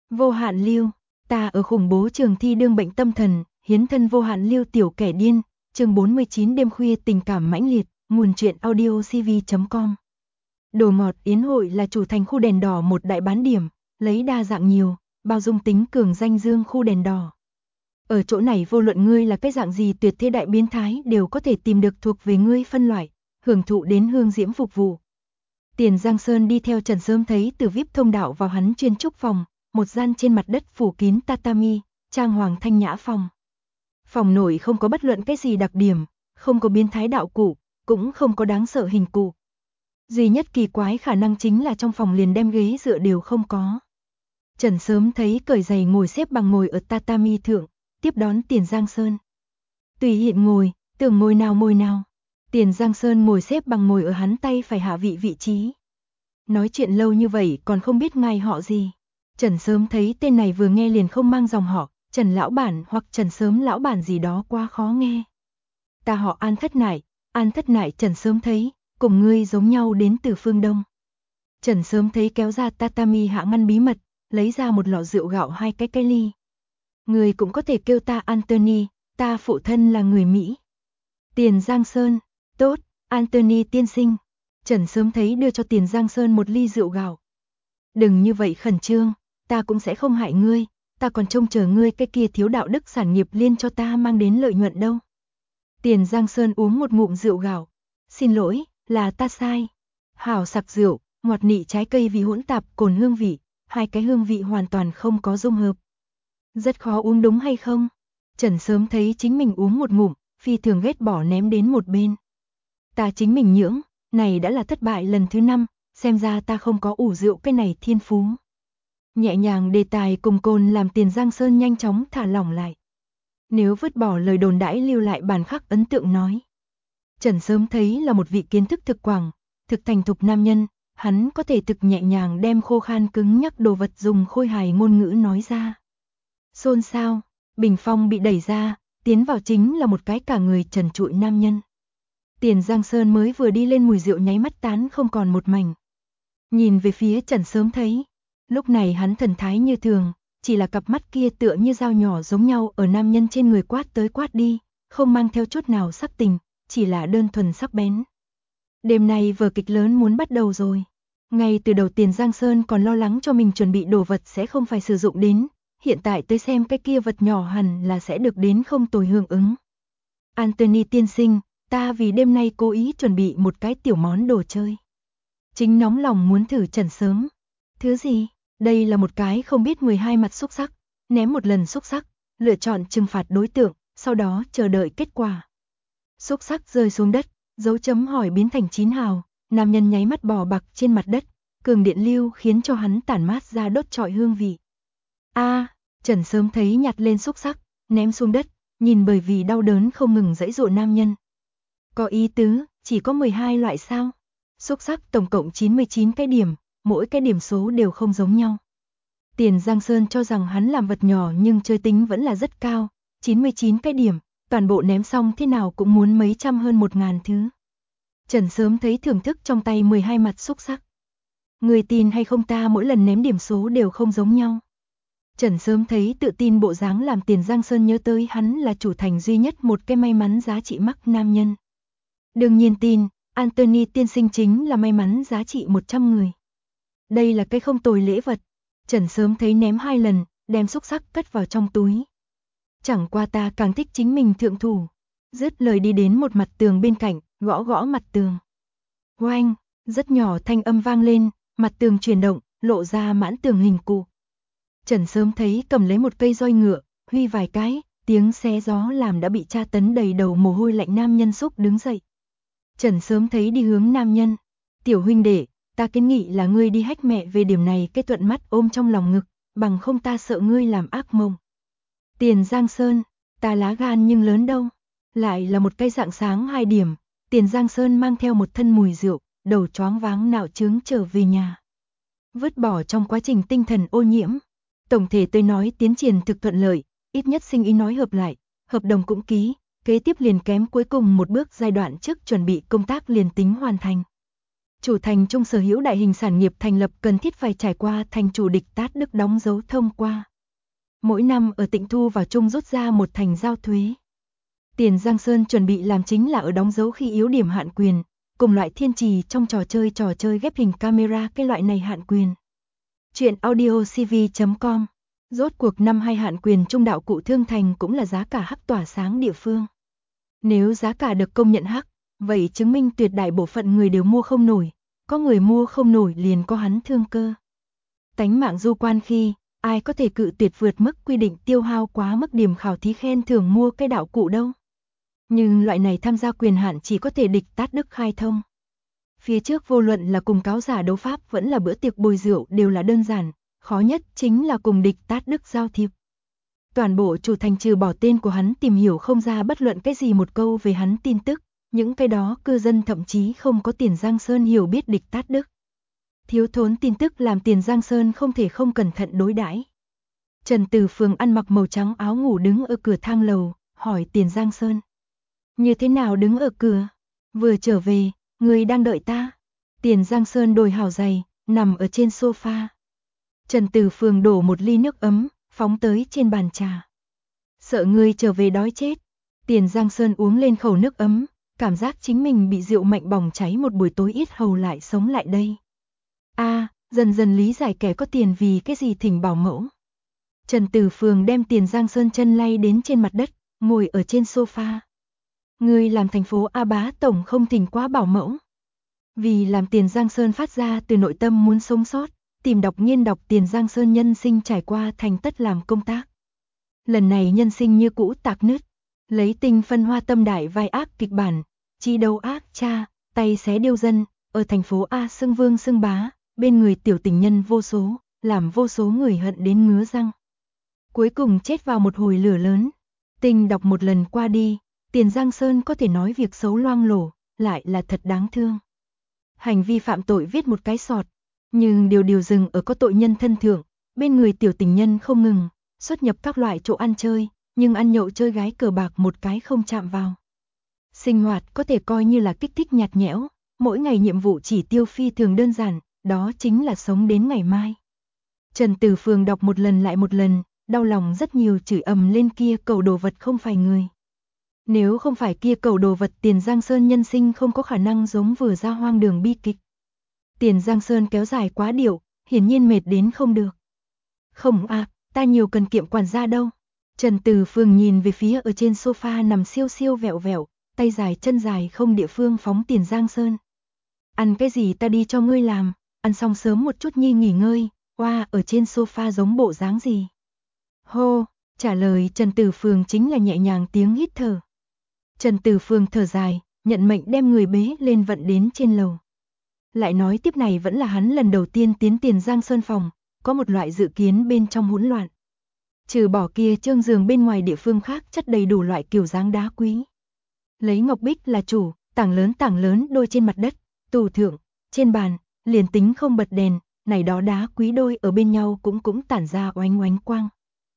Vô hạn lưu, ta ở khủng bố trường thi đương bệnh tâm thần, hiến thân vô hạn lưu tiểu kẻ điên, chương 49 đêm khuya tình cảm mãnh liệt, nguồn truyện audio cv.com. Đồ ngọt Yến Hội là chủ thành khu đèn đỏ một đại bán điểm, lấy đa dạng nhiều, bao dung tính cường danh dương khu đèn đỏ. Ở chỗ này vô luận ngươi là cái dạng gì tuyệt thế đại biến thái đều có thể tìm được thuộc về ngươi phân loại, hưởng thụ đến hương diễm phục vụ. Tiền Giang Sơn đi theo Trần Sớm thấy từ VIP thông đạo vào hắn chuyên trúc phòng, một gian trên mặt đất phủ kín tatami, trang hoàng thanh nhã phòng. Phòng nổi không có bất luận cái gì đặc điểm, không có biến thái đạo cụ, cũng không có đáng sợ hình cụ. Duy nhất kỳ quái khả năng chính là trong phòng liền đem ghế dựa đều không có. Trần Sớm thấy cởi giày ngồi xếp bằng ngồi ở tatami thượng, tiếp đón Tiền Giang Sơn. Tùy hiện ngồi, tưởng ngồi nào. Tiền Giang Sơn ngồi xếp bằng ngồi ở hắn tay phải hạ vị trí. Nói chuyện lâu như vậy còn không biết ngài họ gì. Trần Sớm thấy tên này vừa nghe liền không mang dòng họ, Trần Lão Bản hoặc Trần Sớm Lão Bản gì đó quá khó nghe. Ta họ An Thất Nại Trần Sớm thấy, cùng ngươi giống nhau đến từ phương Đông. Trần Sớm thấy kéo ra tatami hạ ngăn bí mật, lấy ra một lọ rượu gạo 2 cái ly. Ngươi cũng có thể kêu ta Anthony, ta phụ thân là người Mỹ. Tiền Giang Sơn, tốt, Anthony tiên sinh. Trần Sớm thấy đưa cho Tiền Giang Sơn một ly rượu gạo. Đừng như vậy khẩn trương, ta cũng sẽ không hại ngươi, ta còn trông chờ ngươi cái kia thiếu đạo đức sản nghiệp liên cho ta mang đến lợi nhuận đâu. Tiền Giang Sơn uống một ngụm rượu gạo. Xin lỗi, là ta sai. Hảo sặc rượu, ngọt nị trái cây vì hỗn tạp cồn hương vị, hai cái hương vị hoàn toàn không có dung hợp. Rất khó uống đúng hay không? Trần Sớm thấy chính mình uống một ngụm, phi thường ghét bỏ ném đến một bên. Ta chính mình nhưỡng, này đã là thất bại lần thứ 5, xem ra ta không có ủ rượu cái này thiên phú. Nhẹ nhàng đề tài cùng cồn làm Tiền Giang Sơn nhanh chóng thả lỏng lại. Nếu vứt bỏ lời đồn đãi lưu lại bản khắc ấn tượng nói. Trần Sớm thấy là một vị kiến thức thực quảng, thực thành thục nam nhân, hắn có thể thực nhẹ nhàng đem khô khan cứng nhắc đồ vật dùng khôi hài ngôn ngữ nói ra. Xôn xao, bình phong bị đẩy ra, tiến vào chính là một cái cả người trần trụi nam nhân. Tiền Giang Sơn mới vừa đi lên mùi rượu nháy mắt tán không còn một mảnh. Nhìn về phía Trần Sớm thấy, lúc này hắn thần thái như thường, chỉ là cặp mắt kia tựa như dao nhỏ giống nhau ở nam nhân trên người quát tới quát đi, không mang theo chút nào sắc tình, chỉ là đơn thuần sắc bén. Đêm nay vở kịch lớn muốn bắt đầu rồi. Ngay từ đầu Tiền Giang Sơn còn lo lắng cho mình chuẩn bị đồ vật sẽ không phải sử dụng đến, hiện tại tới xem cái kia vật nhỏ hẳn là sẽ được đến không tồi hưởng ứng. Anthony tiên sinh, ta vì đêm nay cố ý chuẩn bị một cái tiểu món đồ chơi. Chính nóng lòng muốn thử Trần Sớm. Thứ gì? Đây là một cái không biết 12 mặt xúc xắc, ném một lần xúc xắc, lựa chọn trừng phạt đối tượng, sau đó chờ đợi kết quả. Xúc xắc rơi xuống đất, dấu chấm hỏi biến thành 9 hào, nam nhân nháy mắt bò bặc trên mặt đất, cường điện lưu khiến cho hắn tản mát ra đốt trọi hương vị. Trần Sớm thấy nhặt lên xúc xắc, ném xuống đất, nhìn bởi vì đau đớn không ngừng giãy giụa nam nhân. Có ý tứ, chỉ có 12 loại sao? Xúc xắc tổng cộng 99 cái điểm, mỗi cái điểm số đều không giống nhau. Tiền Giang Sơn cho rằng hắn làm vật nhỏ nhưng chơi tính vẫn là rất cao, 99 cái điểm, toàn bộ ném xong thế nào cũng muốn mấy trăm hơn 1000 thứ. Trần Sớm thấy thưởng thức trong tay 12 mặt xúc xắc. Người tin hay không ta mỗi lần ném điểm số đều không giống nhau. Trần Sớm thấy tự tin bộ dáng làm Tiền Giang Sơn nhớ tới hắn là chủ thành duy nhất một cái may mắn giá trị mắc nam nhân. Đương nhiên tin, Anthony tiên sinh chính là may mắn giá trị 100 người. Đây là cái không tồi lễ vật. Trần Sớm thấy ném 2 lần, đem xúc xắc cất vào trong túi. Chẳng qua ta càng thích chính mình thượng thủ. Dứt lời đi đến một mặt tường bên cạnh, gõ mặt tường. Oanh, rất nhỏ thanh âm vang lên, mặt tường chuyển động, lộ ra mãn tường hình cụ. Trần Sớm thấy cầm lấy một cây roi ngựa, huy vài cái, tiếng xé gió làm đã bị tra tấn đầy đầu mồ hôi lạnh nam nhân xúc đứng dậy. Trần Sớm thấy đi hướng nam nhân. Tiểu huynh đệ, ta kiến nghị là ngươi đi hách mẹ về điểm này cái thuận mắt ôm trong lòng ngực, bằng không ta sợ ngươi làm ác mộng. Tiền Giang Sơn, ta lá gan nhưng lớn đâu. Lại là một cái rạng sáng 2 điểm, Tiền Giang Sơn mang theo một thân mùi rượu, đầu choáng váng nạo trướng trở về nhà. Vứt bỏ trong quá trình tinh thần ô nhiễm. Tổng thể tôi nói tiến triển thực thuận lợi, ít nhất sinh ý nói hợp lại, hợp đồng cũng ký, kế tiếp liền kém cuối cùng một bước giai đoạn trước chuẩn bị công tác liền tính hoàn thành. Chủ thành chung sở hữu đại hình sản nghiệp thành lập cần thiết phải trải qua thành chủ địch tát Đức đóng dấu thông qua. Mỗi năm ở Tịnh Thu vào chung rút ra một thành giao thuế. Tiền Giang Sơn chuẩn bị làm chính là ở đóng dấu khi yếu điểm hạn quyền, cùng loại thiên trì trong trò chơi ghép hình camera cái loại này hạn quyền. Chuyện audio cv.com. Rốt cuộc năm 2 hạn quyền trung đạo cụ thương thành cũng là giá cả hắc tỏa sáng địa phương. Nếu giá cả được công nhận hắc, vậy chứng minh tuyệt đại bộ phận người đều mua không nổi, có người mua không nổi liền có hắn thương cơ. Tánh mạng du quan khi, ai có thể cự tuyệt vượt mức quy định tiêu hao quá mức điểm khảo thí khen thưởng mua cái đạo cụ đâu. Nhưng loại này tham gia quyền hạn chỉ có thể địch tát Đức khai thông. Phía trước vô luận là cùng cáo giả đấu pháp vẫn là bữa tiệc bồi rượu đều là đơn giản, khó nhất chính là cùng địch tát Đức giao thiệp. Toàn bộ chủ thành trừ bỏ tên của hắn tìm hiểu không ra bất luận cái gì một câu về hắn tin tức, những cái đó cư dân thậm chí không có Tiền Giang Sơn hiểu biết địch tát Đức. Thiếu thốn tin tức làm Tiền Giang Sơn không thể không cẩn thận đối đãi. Trần Từ Phường ăn mặc màu trắng áo ngủ đứng ở cửa thang lầu, hỏi Tiền Giang Sơn. Như thế nào đứng ở cửa? Vừa trở về, người đang đợi ta. Tiền Giang Sơn đổi hào giày, nằm ở trên sofa. Trần Từ Phường đổ một ly nước ấm, phóng tới trên bàn trà. Sợ người trở về đói chết. Tiền Giang Sơn uống lên khẩu nước ấm, cảm giác chính mình bị rượu mạnh bỏng cháy một buổi tối ít hầu lại sống lại đây. Dần dần lý giải kẻ có tiền vì cái gì thỉnh bảo mẫu. Trần Từ Phường đem Tiền Giang Sơn chân lay đến trên mặt đất, ngồi ở trên sofa. Người làm thành phố A Bá Tổng không thỉnh quá bảo mẫu. Vì làm Tiền Giang Sơn phát ra từ nội tâm muốn sống sót, tìm đọc nghiên đọc Tiền Giang Sơn nhân sinh trải qua thành tất làm công tác. Lần này nhân sinh như cũ tạc nứt, lấy tinh phân hoa tâm đại vai ác kịch bản, chi đầu ác cha, tay xé điêu dân, ở thành phố A xưng vương xưng bá, bên người tiểu tình nhân vô số, làm vô số người hận đến ngứa răng. Cuối cùng chết vào một hồi lửa lớn. Tình đọc một lần qua đi, Tiền Giang Sơn có thể nói việc xấu loang lổ, lại là thật đáng thương. Hành vi phạm tội viết một cái sọt, nhưng điều dừng ở có tội nhân thân thượng, bên người tiểu tình nhân không ngừng, xuất nhập các loại chỗ ăn chơi, nhưng ăn nhậu chơi gái cờ bạc một cái không chạm vào. Sinh hoạt có thể coi như là kích thích nhạt nhẽo, mỗi ngày nhiệm vụ chỉ tiêu phi thường đơn giản, đó chính là sống đến ngày mai. Trần Từ Phường đọc một lần lại một lần, đau lòng rất nhiều chửi ầm lên kia cẩu đồ vật không phải người. Nếu không phải kia cẩu đồ vật Tiền Giang Sơn nhân sinh không có khả năng giống vừa ra hoang đường bi kịch. Tiền Giang Sơn kéo dài quá điệu, hiển nhiên mệt đến không được. Không ta nhiều cần kiệm quản gia đâu. Trần Từ Phường nhìn về phía ở trên sofa nằm siêu siêu vẹo vẹo, tay dài chân dài không địa phương phóng Tiền Giang Sơn. Ăn cái gì ta đi cho ngươi làm, ăn xong sớm một chút nhi nghỉ ngơi, ở trên sofa giống bộ dáng gì. Hô, trả lời Trần Từ Phường chính là nhẹ nhàng tiếng hít thở. Trần Từ Phường thở dài, nhận mệnh đem người bế lên vận đến trên lầu. Lại nói tiếp này vẫn là hắn lần đầu tiên tiến Tiền Giang Sơn phòng, có một loại dự kiến bên trong hỗn loạn. Trừ bỏ kia trương giường bên ngoài địa phương khác chất đầy đủ loại kiểu dáng đá quý. Lấy ngọc bích là chủ, tảng lớn đôi trên mặt đất, tủ thượng, trên bàn, liền tính không bật đèn, này đó đá quý đôi ở bên nhau cũng tản ra oánh oánh quang.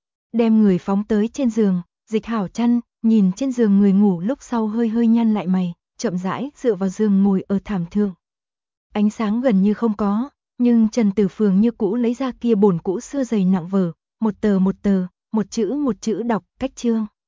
Đem người phóng tới trên giường, dịch hảo chăn, nhìn trên giường người ngủ lúc sau hơi nhăn lại mày, chậm rãi dựa vào giường ngồi ở thảm thượng. Ánh sáng gần như không có, nhưng Trần Từ Phường như cũ lấy ra kia bổn cũ xưa dày nặng vở, một tờ, một chữ đọc cách chương.